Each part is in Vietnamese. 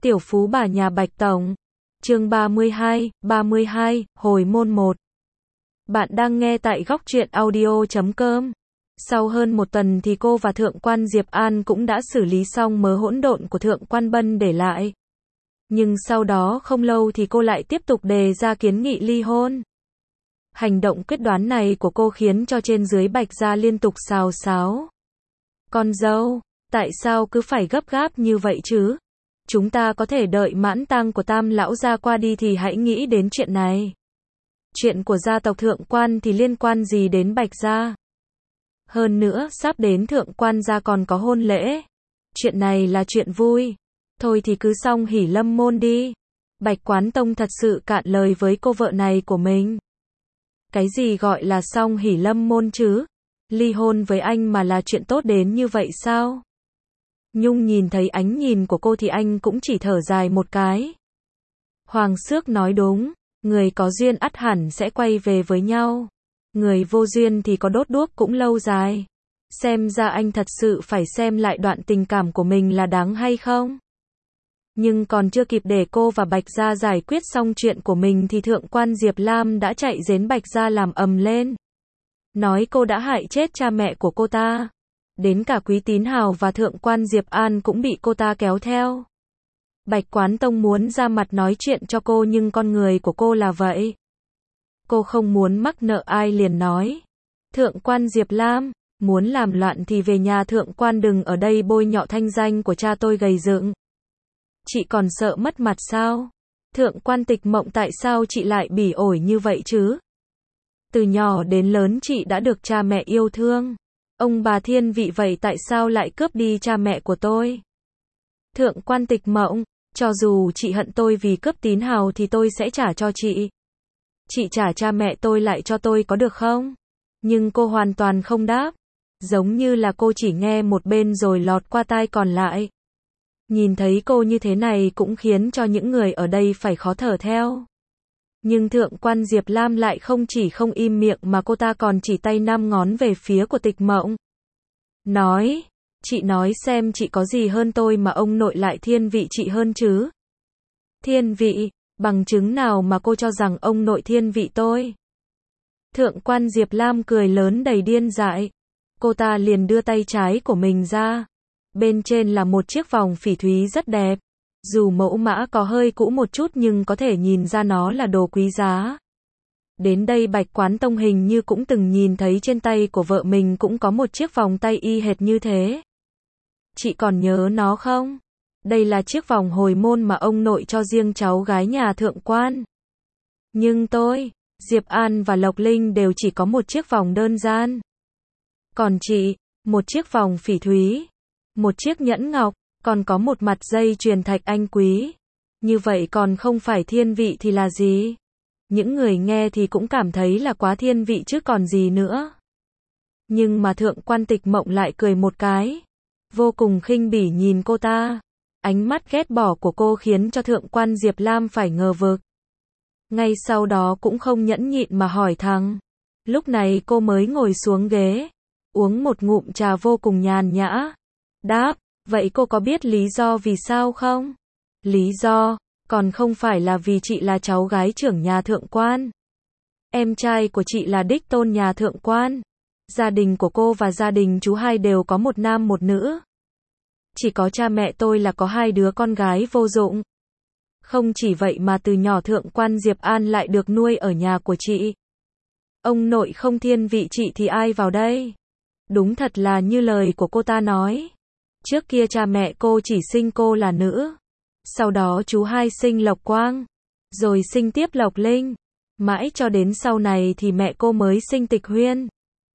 Tiểu phú bà nhà Bạch Tổng. Chương 32, hồi môn 1. Bạn đang nghe tại góc truyện audio.com. Sau hơn một tuần thì cô và Thượng quan Diệp An cũng đã xử lý xong mớ hỗn độn của Thượng quan Bân để lại. Nhưng sau đó không lâu thì cô lại tiếp tục đề ra kiến nghị ly hôn. Hành động quyết đoán này của cô khiến cho trên dưới Bạch gia liên tục xào xáo. Con dâu, tại sao cứ phải gấp gáp như vậy chứ? Chúng ta có thể đợi mãn tang của Tam lão gia qua đi thì hãy nghĩ đến chuyện này. Chuyện của gia tộc Thượng quan thì liên quan gì đến Bạch gia? Hơn nữa, sắp đến Thượng quan gia còn có hôn lễ. Chuyện này là chuyện vui. Thôi thì cứ xong hỉ lâm môn đi. Bạch Quán Tông thật sự cạn lời với cô vợ này của mình. Cái gì gọi là xong hỉ lâm môn chứ? Ly hôn với anh mà là chuyện tốt đến như vậy sao? Nhung nhìn thấy ánh nhìn của cô thì anh cũng chỉ thở dài một cái. Hoàng Xước nói đúng, người có duyên ắt hẳn sẽ quay về với nhau. Người vô duyên thì có đốt đuốc cũng lâu dài. Xem ra anh thật sự phải xem lại đoạn tình cảm của mình là đáng hay không. Nhưng còn chưa kịp để cô và Bạch gia giải quyết xong chuyện của mình thì Thượng quan Diệp Lam đã chạy đến Bạch gia làm ầm lên. Nói cô đã hại chết cha mẹ của cô ta. Đến cả Quý Tín Hào và Thượng quan Diệp An cũng bị cô ta kéo theo. Bạch Quán Tông muốn ra mặt nói chuyện cho cô nhưng con người của cô là vậy. Cô không muốn mắc nợ ai liền nói. Thượng quan Diệp Lam, muốn làm loạn thì về nhà Thượng quan, đừng ở đây bôi nhọ thanh danh của cha tôi gầy dựng. Chị còn sợ mất mặt sao? Thượng quan Tịch Mộng, tại sao chị lại bỉ ổi như vậy chứ? Từ nhỏ đến lớn chị đã được cha mẹ yêu thương. Ông bà thiên vị vậy tại sao lại cướp đi cha mẹ của tôi? Thượng quan Tịch Mộng, cho dù chị hận tôi vì cướp Tín Hào thì tôi sẽ trả cho chị. Chị trả cha mẹ tôi lại cho tôi có được không? Nhưng cô hoàn toàn không đáp. Giống như là cô chỉ nghe một bên rồi lọt qua tai còn lại. Nhìn thấy cô như thế này cũng khiến cho những người ở đây phải khó thở theo. Nhưng Thượng quan Diệp Lam lại không chỉ không im miệng mà cô ta còn chỉ tay 5 ngón về phía của Tịch Mộng. Nói, chị nói xem chị có gì hơn tôi mà ông nội lại thiên vị chị hơn chứ? Thiên vị, bằng chứng nào mà cô cho rằng ông nội thiên vị tôi? Thượng quan Diệp Lam cười lớn đầy điên dại. Cô ta liền đưa tay trái của mình ra. Bên trên là một chiếc vòng phỉ thúy rất đẹp. Dù mẫu mã có hơi cũ một chút nhưng có thể nhìn ra nó là đồ quý giá. Đến đây Bạch Quán Tông hình như cũng từng nhìn thấy trên tay của vợ mình cũng có một chiếc vòng tay y hệt như thế. Chị còn nhớ nó không? Đây là chiếc vòng hồi môn mà ông nội cho riêng cháu gái nhà Thượng quan. Nhưng tôi, Diệp An và Lộc Linh đều chỉ có một chiếc vòng đơn giản. Còn chị, một chiếc vòng phỉ thúy, một chiếc nhẫn ngọc, còn có một mặt dây chuyền thạch anh quý. Như vậy còn không phải thiên vị thì là gì? Những người nghe thì cũng cảm thấy là quá thiên vị chứ còn gì nữa. Nhưng mà Thượng quan Tịch Mộng lại cười một cái. Vô cùng khinh bỉ nhìn cô ta. Ánh mắt ghét bỏ của cô khiến cho Thượng quan Diệp Lam phải ngờ vực. Ngay sau đó cũng không nhẫn nhịn mà hỏi thẳng. Lúc này cô mới ngồi xuống ghế. Uống một ngụm trà vô cùng nhàn nhã. Đáp, vậy cô có biết lý do vì sao không? Lý do, còn không phải là vì chị là cháu gái trưởng nhà Thượng quan. Em trai của chị là đích tôn nhà Thượng quan. Gia đình của cô và gia đình chú hai đều có một nam một nữ. Chỉ có cha mẹ tôi là có 2 đứa con gái vô dụng. Không chỉ vậy mà từ nhỏ Thượng quan Diệp An lại được nuôi ở nhà của chị. Ông nội không thiên vị chị thì ai vào đây? Đúng thật là như lời của cô ta nói. Trước kia cha mẹ cô chỉ sinh cô là nữ. Sau đó chú hai sinh Lộc Quang. Rồi sinh tiếp Lộc Linh. Mãi cho đến sau này thì mẹ cô mới sinh Tịch Huyên.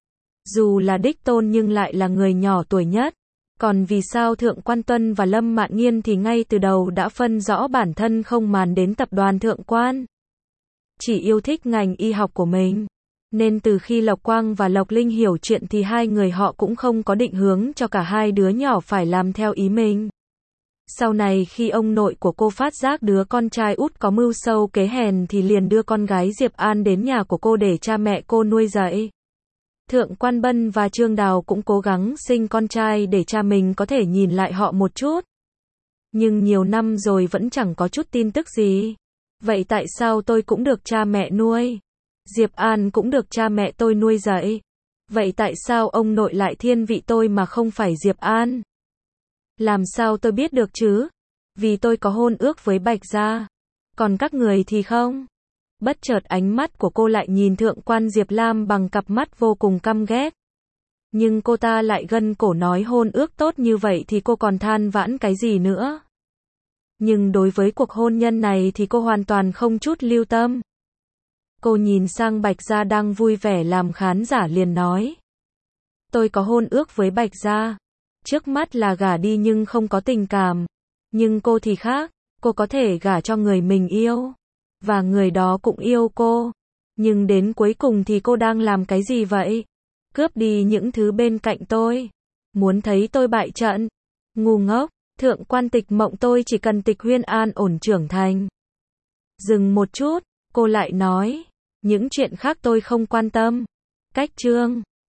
Dù là đích tôn nhưng lại là người nhỏ tuổi nhất. Còn vì sao Thượng quan Tuân và Lâm Mạn Nghiên thì ngay từ đầu đã phân rõ bản thân không màn đến tập đoàn Thượng quan. Chỉ yêu thích ngành y học của mình. Nên từ khi Lộc Quang và Lộc Linh hiểu chuyện thì hai người họ cũng không có định hướng cho cả 2 đứa nhỏ phải làm theo ý mình. Sau này khi ông nội của cô phát giác đứa con trai út có mưu sâu kế hèn thì liền đưa con gái Diệp An đến nhà của cô để cha mẹ cô nuôi dạy. Thượng quan Bân và Trương Đào cũng cố gắng sinh con trai để cha mình có thể nhìn lại họ một chút. Nhưng nhiều năm rồi vẫn chẳng có chút tin tức gì. Vậy tại sao tôi cũng được cha mẹ nuôi? Diệp An cũng được cha mẹ tôi nuôi dạy. Vậy tại sao ông nội lại thiên vị tôi mà không phải Diệp An? Làm sao tôi biết được chứ? Vì tôi có hôn ước với Bạch Gia. Còn các người thì không. Bất chợt ánh mắt của cô lại nhìn thượng quan Diệp Lam bằng cặp mắt vô cùng căm ghét. Nhưng cô ta lại gân cổ nói hôn ước tốt như vậy thì cô còn than vãn cái gì nữa. Nhưng đối với cuộc hôn nhân này thì cô hoàn toàn không chút lưu tâm. Cô nhìn sang Bạch Gia đang vui vẻ làm khán giả liền nói. Tôi có hôn ước với Bạch Gia. Trước mắt là gả đi nhưng không có tình cảm. Nhưng cô thì khác, cô có thể gả cho người mình yêu. Và người đó cũng yêu cô. Nhưng đến cuối cùng thì cô đang làm cái gì vậy? Cướp đi những thứ bên cạnh tôi. Muốn thấy tôi bại trận. Ngu ngốc, thượng quan Tịch Mộng tôi chỉ cần Tịch Huyên an ổn trưởng thành. Dừng một chút, cô lại nói. Những chuyện khác tôi không quan tâm. Cách chương